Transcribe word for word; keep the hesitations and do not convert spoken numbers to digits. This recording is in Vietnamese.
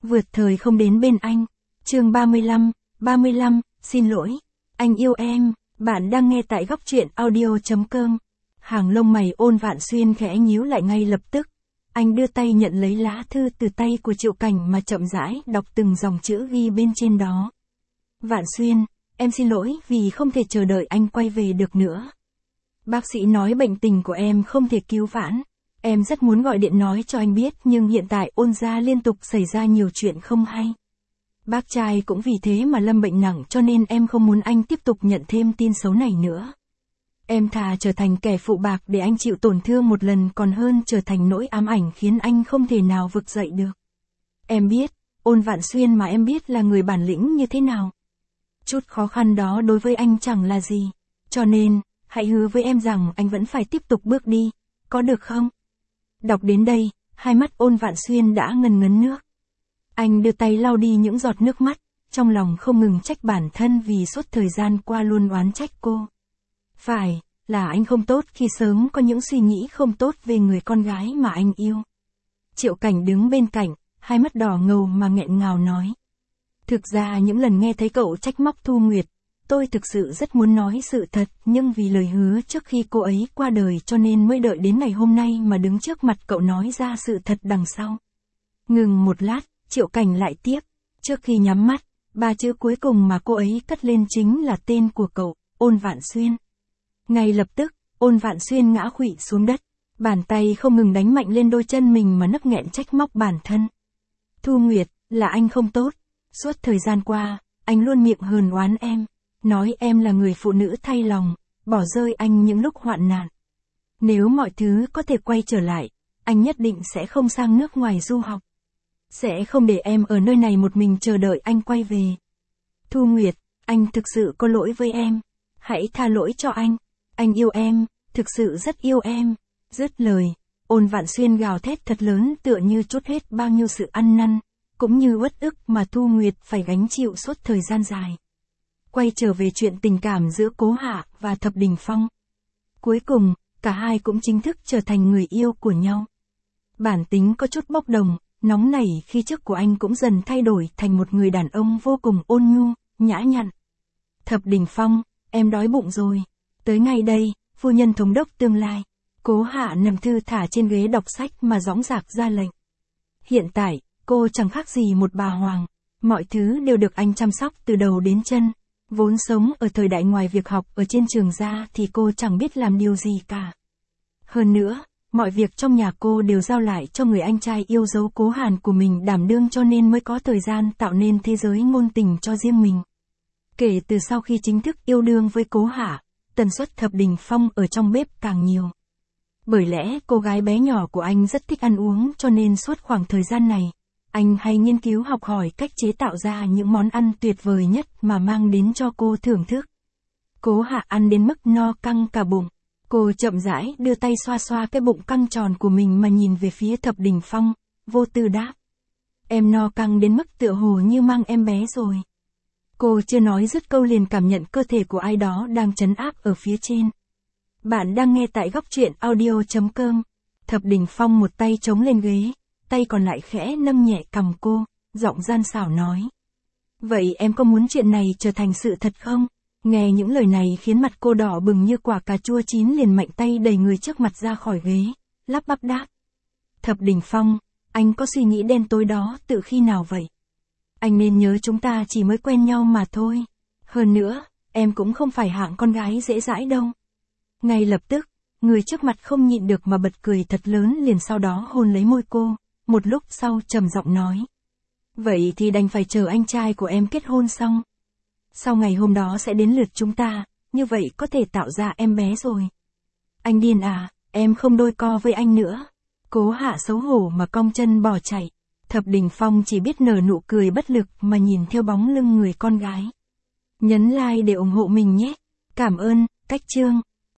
Vượt thời không đến bên anh. Chương ba mươi lăm, ba mươi lăm, xin lỗi. Anh yêu em, bạn đang nghe tại góc truyện audio chấm com. Hàng lông mày Ôn Vạn Xuyên khẽ nhíu lại ngay lập tức. Anh đưa tay nhận lấy lá thư từ tay của Triệu Cảnh mà chậm rãi đọc từng dòng chữ ghi bên trên đó. Vạn Xuyên, em xin lỗi vì không thể chờ đợi anh quay về được nữa. Bác sĩ nói bệnh tình của em không thể cứu vãn. Em rất muốn gọi điện nói cho anh biết nhưng hiện tại Ôn gia liên tục xảy ra nhiều chuyện không hay. Bác trai cũng vì thế mà lâm bệnh nặng cho nên em không muốn anh tiếp tục nhận thêm tin xấu này nữa. Em thà trở thành kẻ phụ bạc để anh chịu tổn thương một lần còn hơn trở thành nỗi ám ảnh khiến anh không thể nào vực dậy được. Em biết, Ôn Vạn Xuyên mà em biết là người bản lĩnh như thế nào. Chút khó khăn đó đối với anh chẳng là gì. Cho nên, hãy hứa với em rằng anh vẫn phải tiếp tục bước đi, có được không? Đọc đến đây, hai mắt Ôn Vạn Xuyên đã ngần ngấn nước. Anh đưa tay lau đi những giọt nước mắt, trong lòng không ngừng trách bản thân vì suốt thời gian qua luôn oán trách cô. Phải, là anh không tốt khi sớm có những suy nghĩ không tốt về người con gái mà anh yêu. Triệu Cảnh đứng bên cạnh, hai mắt đỏ ngầu mà nghẹn ngào nói. Thực ra những lần nghe thấy cậu trách móc Thu Nguyệt, tôi thực sự rất muốn nói sự thật nhưng vì lời hứa trước khi cô ấy qua đời cho nên mới đợi đến ngày hôm nay mà đứng trước mặt cậu nói ra sự thật đằng sau. Ngừng một lát, Triệu Cảnh lại tiếp, trước khi nhắm mắt, ba chữ cuối cùng mà cô ấy cất lên chính là tên của cậu, Ôn Vạn Xuyên. Ngay lập tức, Ôn Vạn Xuyên ngã khuỵu xuống đất, bàn tay không ngừng đánh mạnh lên đôi chân mình mà nấc nghẹn trách móc bản thân. Thu Nguyệt, là anh không tốt, suốt thời gian qua, anh luôn miệng hờn oán em, nói em là người phụ nữ thay lòng, bỏ rơi anh những lúc hoạn nạn. Nếu mọi thứ có thể quay trở lại, anh nhất định sẽ không sang nước ngoài du học. Sẽ không để em ở nơi này một mình chờ đợi anh quay về. Thu Nguyệt, anh thực sự có lỗi với em. Hãy tha lỗi cho anh. Anh yêu em, thực sự rất yêu em. Dứt lời, Ôn Vạn Xuyên gào thét thật lớn tựa như trút hết bao nhiêu sự ăn năn, cũng như uất ức mà Thu Nguyệt phải gánh chịu suốt thời gian dài. Quay trở về chuyện tình cảm giữa Cố Hạ và Thập Đình Phong. Cuối cùng, cả hai cũng chính thức trở thành người yêu của nhau. Bản tính có chút bốc đồng, nóng nảy khi trước của anh cũng dần thay đổi thành một người đàn ông vô cùng ôn nhu, nhã nhặn. Thập Đình Phong, em đói bụng rồi. Tới ngay đây, phu nhân thống đốc tương lai. Cố Hạ nằm thư thả trên ghế đọc sách mà dõng dạc ra lệnh. Hiện tại, cô chẳng khác gì một bà hoàng. Mọi thứ đều được anh chăm sóc từ đầu đến chân. Vốn sống ở thời đại ngoài việc học ở trên trường ra thì cô chẳng biết làm điều gì cả. Hơn nữa, mọi việc trong nhà cô đều giao lại cho người anh trai yêu dấu Cố Hàn của mình đảm đương cho nên mới có thời gian tạo nên thế giới ngôn tình cho riêng mình. Kể từ sau khi chính thức yêu đương với Cố Hạ, tần suất Thập Đình Phong ở trong bếp càng nhiều. Bởi lẽ cô gái bé nhỏ của anh rất thích ăn uống cho nên suốt khoảng thời gian này, anh hay nghiên cứu học hỏi cách chế tạo ra những món ăn tuyệt vời nhất mà mang đến cho cô thưởng thức. Cố Hạ ăn đến mức no căng cả bụng. Cô chậm rãi đưa tay xoa xoa cái bụng căng tròn của mình mà nhìn về phía Thập Đình Phong, vô tư đáp. Em no căng đến mức tựa hồ như mang em bé rồi. Cô chưa nói dứt câu liền cảm nhận cơ thể của ai đó đang trấn áp ở phía trên. Bạn đang nghe tại góc truyện audio chấm com. Thập Đình Phong một tay chống lên ghế, tay còn lại khẽ nâng nhẹ cằm cô, giọng gian xảo nói. Vậy em có muốn chuyện này trở thành sự thật không? Nghe những lời này khiến mặt cô đỏ bừng như quả cà chua chín liền mạnh tay đẩy người trước mặt ra khỏi ghế, lắp bắp đáp. Thập Đình Phong, anh có suy nghĩ đen tối đó từ khi nào vậy? Anh nên nhớ chúng ta chỉ mới quen nhau mà thôi. Hơn nữa, em cũng không phải hạng con gái dễ dãi đâu. Ngay lập tức, người trước mặt không nhịn được mà bật cười thật lớn liền sau đó hôn lấy môi cô, một lúc sau trầm giọng nói. Vậy thì đành phải chờ anh trai của em kết hôn xong. Sau ngày hôm đó sẽ đến lượt chúng ta, như vậy có thể tạo ra em bé rồi. Anh điên à, em không đôi co với anh nữa. Cố Hạ xấu hổ mà cong chân bỏ chạy. Thập Đình Phong chỉ biết nở nụ cười bất lực mà nhìn theo bóng lưng người con gái. Nhấn like để ủng hộ mình nhé. Cảm ơn, cách chương.